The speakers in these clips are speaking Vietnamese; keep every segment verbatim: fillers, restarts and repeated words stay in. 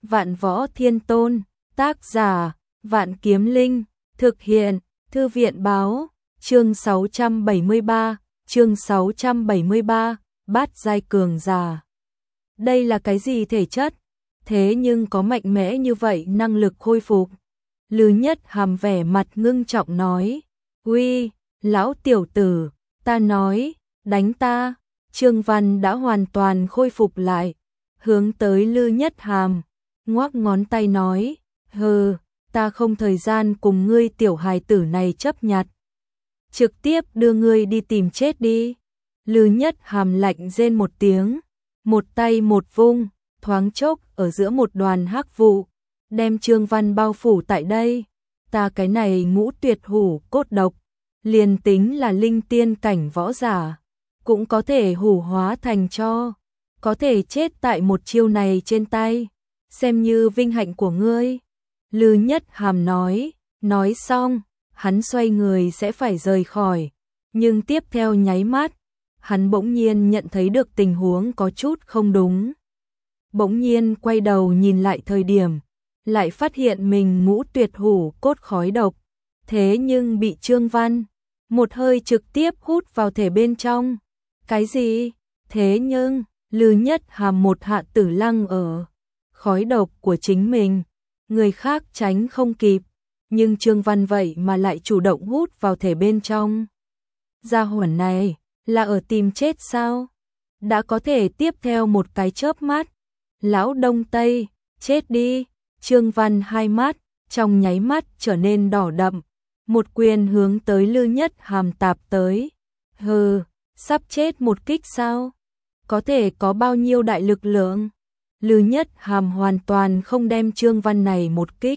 Vạn Võ Thiên Tôn, tác giả, Vạn Kiếm Linh, thực hiện, Thư viện báo, chương sáu trăm bảy mươi ba, chương sáu trăm bảy mươi ba, bát giai cường giả. Đây là cái gì thể chất? Thế nhưng có mạnh mẽ như vậy năng lực khôi phục. Lư Nhất Hàm vẻ mặt ngưng trọng nói, uy, lão tiểu tử, ta nói, đánh ta. Trương Văn đã hoàn toàn khôi phục lại, hướng tới Lư Nhất Hàm, ngoắc ngón tay nói, hừ, ta không thời gian cùng ngươi tiểu hài tử này chấp nhặt. Trực tiếp đưa ngươi đi tìm chết đi. Lư Nhất Hàm lạnh rên một tiếng, một tay một vung, thoáng chốc ở giữa một đoàn hắc vụ, đem Trương Văn bao phủ tại đây. Ta cái này ngũ tuyệt hủ cốt độc, liền tính là linh tiên cảnh võ giả, cũng có thể hủ hóa thành tro, có thể chết tại một chiêu này trên tay, xem như vinh hạnh của ngươi. Lư Nhất Hàm nói, nói xong, hắn xoay người sẽ phải rời khỏi, nhưng tiếp theo nháy mắt, hắn bỗng nhiên nhận thấy được tình huống có chút không đúng. Bỗng nhiên quay đầu nhìn lại thời điểm, lại phát hiện mình ngũ tuyệt hủ cốt khói độc, thế nhưng bị Trương Văn một hơi trực tiếp hút vào thể bên trong. Cái gì? Thế nhưng, Lư Nhất Hàm một hạ tử lăng ở khói độc của chính mình, người khác tránh không kịp, nhưng Trương Văn vậy mà lại chủ động hút vào thể bên trong. Gia hỏa này, là ở tìm chết sao? Đã có thể tiếp theo một cái chớp mắt. Lão Đông Tây, chết đi. Trương Văn hai mắt, trong nháy mắt trở nên đỏ đậm, một quyền hướng tới Lư Nhất Hàm tạp tới. Hừ, sắp chết một kích sao? Có thể có bao nhiêu đại lực lượng? Lư Nhất Hàm hoàn toàn không đem Trương Văn này một kích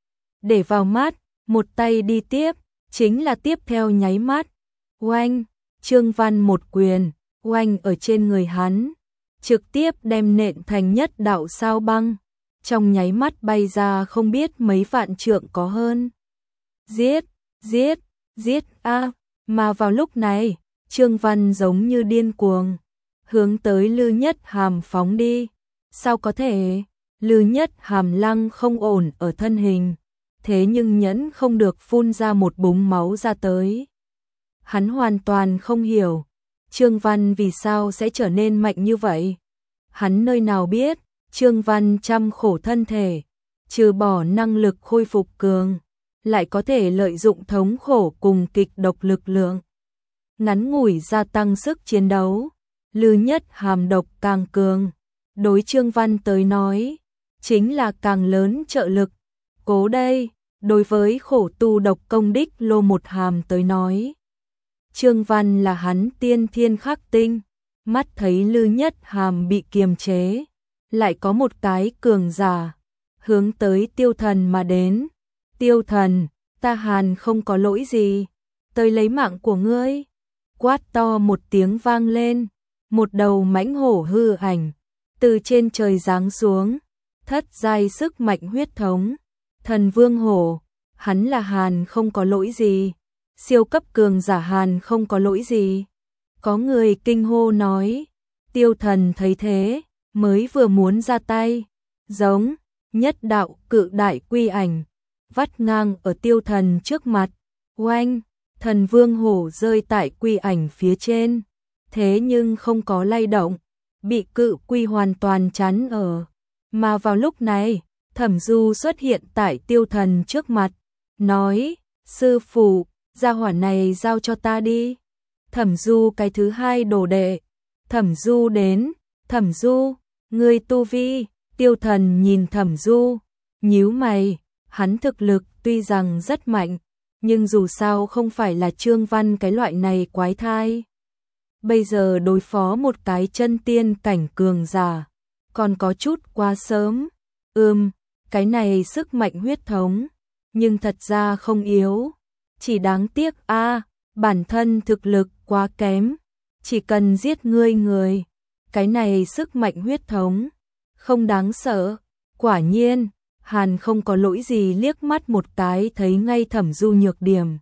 để vào mắt, một tay đi tiếp, chính là tiếp theo nháy mắt. Oanh, Trương Văn một quyền, oanh ở trên người hắn, trực tiếp đem nện thành nhất đạo sao băng, trong nháy mắt bay ra không biết mấy vạn trượng có hơn. Giết, giết, giết a! Mà vào lúc này, Trương Văn giống như điên cuồng, hướng tới Lư Nhất Hàm phóng đi. Sao có thể? Lư Nhất Hàm lăng không ổn ở thân hình, thế nhưng nhẫn không được phun ra một búng máu ra tới. Hắn hoàn toàn không hiểu, Trương Văn vì sao sẽ trở nên mạnh như vậy. Hắn nơi nào biết, Trương Văn trăm khổ thân thể, trừ bỏ năng lực khôi phục cường, lại có thể lợi dụng thống khổ cùng kịch độc lực lượng, ngắn ngủi gia tăng sức chiến đấu. Lư Nhất Hàm độc càng cường, đối Trương Văn tới nói, chính là càng lớn trợ lực. Cố đây, đối với khổ tu độc công đích Lô Một Hàm tới nói, Trương Văn là hắn tiên thiên khắc tinh, mắt thấy Lư Nhất Hàm bị kiềm chế, lại có một cái cường giả hướng tới Tiêu Thần mà đến. Tiêu Thần, ta Hàn không có lỗi gì, tới lấy mạng của ngươi. Quát to một tiếng vang lên, một đầu mãnh hổ hư ảnh từ trên trời giáng xuống, thất giai sức mạnh huyết thống, Thần Vương Hổ. Hắn là Hàn không có lỗi gì, siêu cấp cường giả Hàn không có lỗi gì. Có người kinh hô nói. Tiêu Thần thấy thế, mới vừa muốn ra tay, giống nhất đạo cự đại quy ảnh vắt ngang ở Tiêu Thần trước mặt. Oanh, Thần Vương Hổ rơi tại quy ảnh phía trên, thế nhưng không có lay động, bị cự quy hoàn toàn chắn ở. Mà vào lúc này, Thẩm Du xuất hiện tại Tiêu Thần trước mặt, nói, sư phụ, gia hỏa này giao cho ta đi. Thẩm Du cái thứ hai đồ đệ. Thẩm Du đến. Thẩm Du, ngươi tu vi. Tiêu Thần nhìn Thẩm Du, nhíu mày, hắn thực lực tuy rằng rất mạnh, nhưng dù sao không phải là Trương Văn cái loại này quái thai. Bây giờ đối phó một cái chân tiên cảnh cường giả, còn có chút quá sớm. Ừm, cái này sức mạnh huyết thống, nhưng thật ra không yếu. Chỉ đáng tiếc a, à, bản thân thực lực quá kém, chỉ cần giết ngươi người, cái này sức mạnh huyết thống, không đáng sợ. Quả nhiên, Hàn không có lỗi gì liếc mắt một cái thấy ngay Thẩm Du nhược điểm.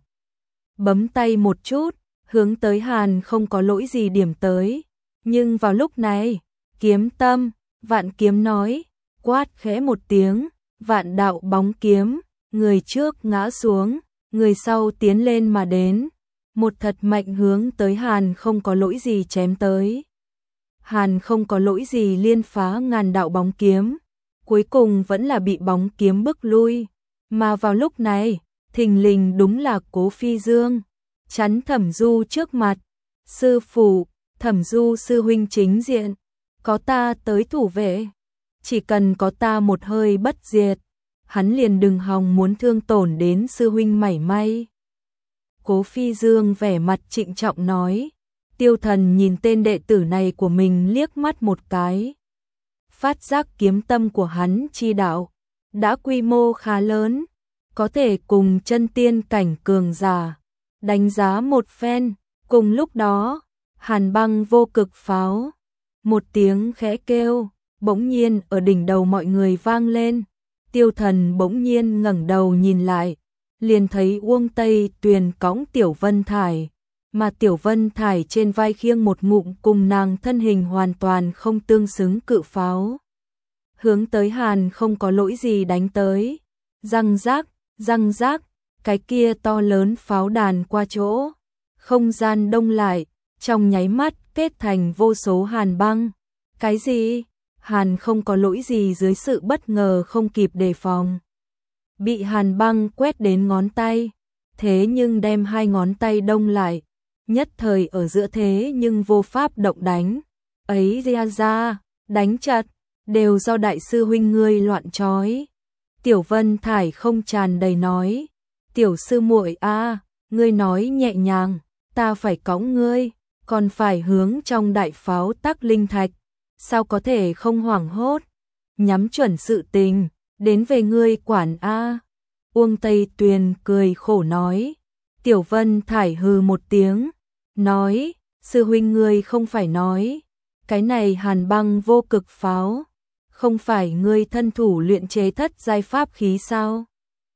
Bấm tay một chút, hướng tới Hàn không có lỗi gì điểm tới. Nhưng vào lúc này, Kiếm Tâm, Vạn Kiếm nói, quát khẽ một tiếng, vạn đạo bóng kiếm, người trước ngã xuống, người sau tiến lên mà đến, một thật mạnh hướng tới Hàn Không có lỗi gì chém tới. Hàn Không có lỗi gì liên phá ngàn đạo bóng kiếm, cuối cùng vẫn là bị bóng kiếm bức lui, mà vào lúc này, thình lình đúng là Cố Phi Dương, chắn Thẩm Du trước mặt. Sư phụ, Thẩm Du sư huynh chính diện, có ta tới thủ vệ, chỉ cần có ta một hơi bất diệt, hắn liền đừng hòng muốn thương tổn đến sư huynh mảy may. Cố Phi Dương vẻ mặt trịnh trọng nói. Tiêu Thần nhìn tên đệ tử này của mình liếc mắt một cái, phát giác kiếm tâm của hắn chi đạo đã quy mô khá lớn, có thể cùng chân tiên cảnh cường giả đánh giá một phen. Cùng lúc đó, Hàn Băng vô cực pháo, một tiếng khẽ kêu, bỗng nhiên ở đỉnh đầu mọi người vang lên. Tiêu Thần bỗng nhiên ngẩng đầu nhìn lại, liền thấy Uông Tây Tuyền cõng Tiểu Vân Thải, mà Tiểu Vân Thải trên vai khiêng một ngụm cùng nàng thân hình hoàn toàn không tương xứng cự pháo, hướng tới Hàn Không có lỗi gì đánh tới. Răng rác, răng rác, cái kia to lớn pháo đàn qua chỗ, không gian đông lại, trong nháy mắt kết thành vô số hàn băng. Cái gì? Hàn Không có lỗi gì dưới sự bất ngờ không kịp đề phòng, bị hàn băng quét đến ngón tay, thế nhưng đem hai ngón tay đông lại, nhất thời ở giữa thế nhưng vô pháp động đánh. Ấy ra ra, đánh chặt, đều do đại sư huynh ngươi loạn trói. Tiểu Vân Thải không tràn đầy nói, tiểu sư muội a, ngươi nói nhẹ nhàng, ta phải cõng ngươi, còn phải hướng trong đại pháo tắc linh thạch, sao có thể không hoảng hốt, nhắm chuẩn sự tình, đến về ngươi quản a. Uông Tây Tuyền cười khổ nói. Tiểu Vân Thải hừ một tiếng, nói, sư huynh ngươi không phải nói, cái này hàn băng vô cực pháo, không phải ngươi thân thủ luyện chế thất giai pháp khí sao?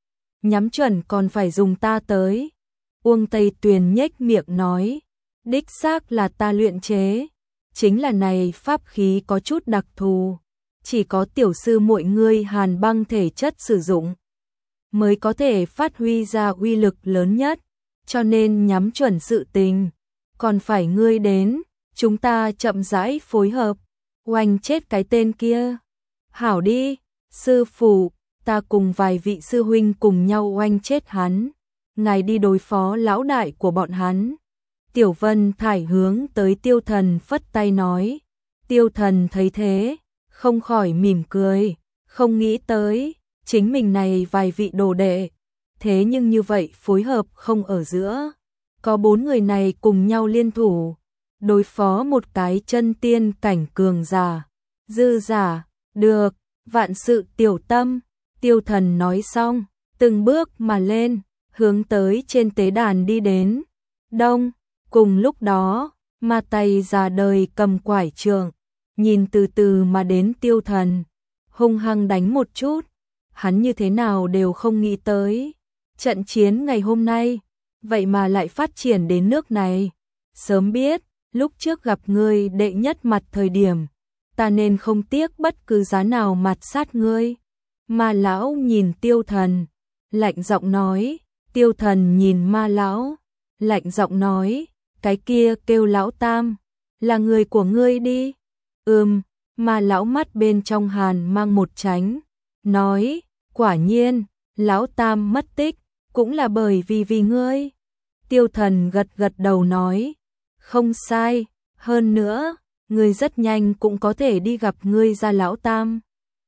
Nhắm chuẩn còn phải dùng ta tới. Uông Tây Tuyền nhếch miệng nói, đích xác là ta luyện chế, chính là này pháp khí có chút đặc thù, chỉ có tiểu sư muội ngươi hàn băng thể chất sử dụng mới có thể phát huy ra uy lực lớn nhất, cho nên nhắm chuẩn sự tình, còn phải ngươi đến, chúng ta chậm rãi phối hợp, oanh chết cái tên kia. Hảo đi, sư phụ, ta cùng vài vị sư huynh cùng nhau oanh chết hắn, ngài đi đối phó lão đại của bọn hắn. Tiểu Vân Thải hướng tới Tiêu Thần phất tay nói. Tiêu Thần thấy thế, không khỏi mỉm cười, không nghĩ tới, chính mình này vài vị đồ đệ, thế nhưng như vậy phối hợp không ở giữa, có bốn người này cùng nhau liên thủ, đối phó một cái chân tiên cảnh cường giả, dư giả, được, vạn sự tiểu tâm. Tiêu Thần nói xong, từng bước mà lên, hướng tới trên tế đàn đi đến. Đông, cùng lúc đó, ma tay già đời cầm quải trượng, nhìn từ từ mà đến Tiêu Thần, hung hăng đánh một chút, hắn như thế nào đều không nghĩ tới. Trận chiến ngày hôm nay, vậy mà lại phát triển đến nước này. Sớm biết, lúc trước gặp ngươi đệ nhất mặt thời điểm, ta nên không tiếc bất cứ giá nào mặt sát ngươi. Ma lão nhìn Tiêu Thần, lạnh giọng nói. Tiêu Thần nhìn ma lão, lạnh giọng nói, cái kia kêu lão tam, là người của ngươi đi. Ừm, ma lão mắt bên trong hàn mang một tránh, nói, quả nhiên, lão tam mất tích, cũng là bởi vì vì ngươi. Tiêu Thần gật gật đầu nói, không sai, hơn nữa, ngươi rất nhanh cũng có thể đi gặp ngươi gia lão tam.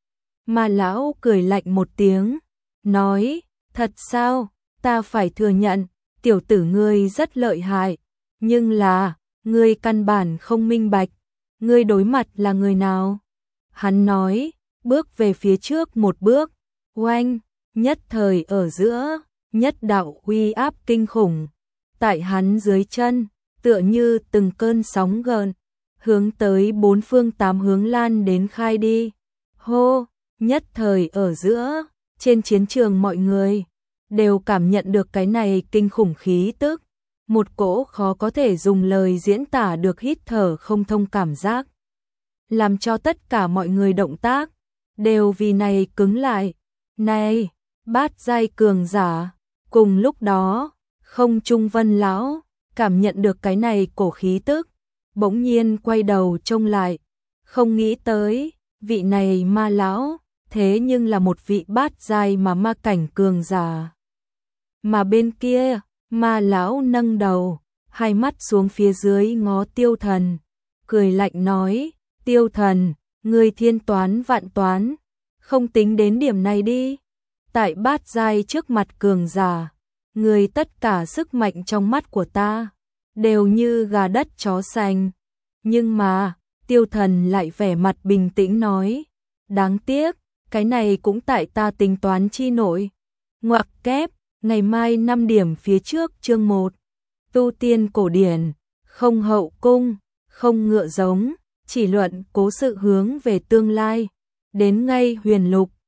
Ma lão cười lạnh một tiếng, nói, thật sao, ta phải thừa nhận, tiểu tử ngươi rất lợi hại, nhưng là, ngươi căn bản không minh bạch, ngươi đối mặt là người nào. Hắn nói, bước về phía trước một bước, oanh, nhất thời ở giữa, nhất đạo uy áp kinh khủng, tại hắn dưới chân, tựa như từng cơn sóng gợn, hướng tới bốn phương tám hướng lan đến khai đi. Hô, nhất thời ở giữa, trên chiến trường mọi người đều cảm nhận được cái này kinh khủng khí tức, một cỗ khó có thể dùng lời diễn tả được hít thở không thông cảm giác, làm cho tất cả mọi người động tác đều vì này cứng lại. Này, bát giai cường giả, cùng lúc đó, không trung Vân lão cảm nhận được cái này cổ khí tức, bỗng nhiên quay đầu trông lại, không nghĩ tới, vị này ma lão, thế nhưng là một vị bát giai mà ma cảnh cường giả. Mà bên kia, ma lão nâng đầu, hai mắt xuống phía dưới ngó Tiêu Thần, cười lạnh nói, Tiêu Thần, ngươi thiên toán vạn toán, không tính đến điểm này đi. Tại bát giai trước mặt cường giả, người tất cả sức mạnh trong mắt của ta, đều như gà đất chó sành. Nhưng mà, Tiêu Thần lại vẻ mặt bình tĩnh nói, đáng tiếc, cái này cũng tại ta tính toán chi nội. Ngoặc kép, ngày mai năm điểm phía trước chương một. Tu tiên cổ điển, không hậu cung, không ngựa giống, chỉ luận cố sự hướng về tương lai. Đến ngay huyền lục,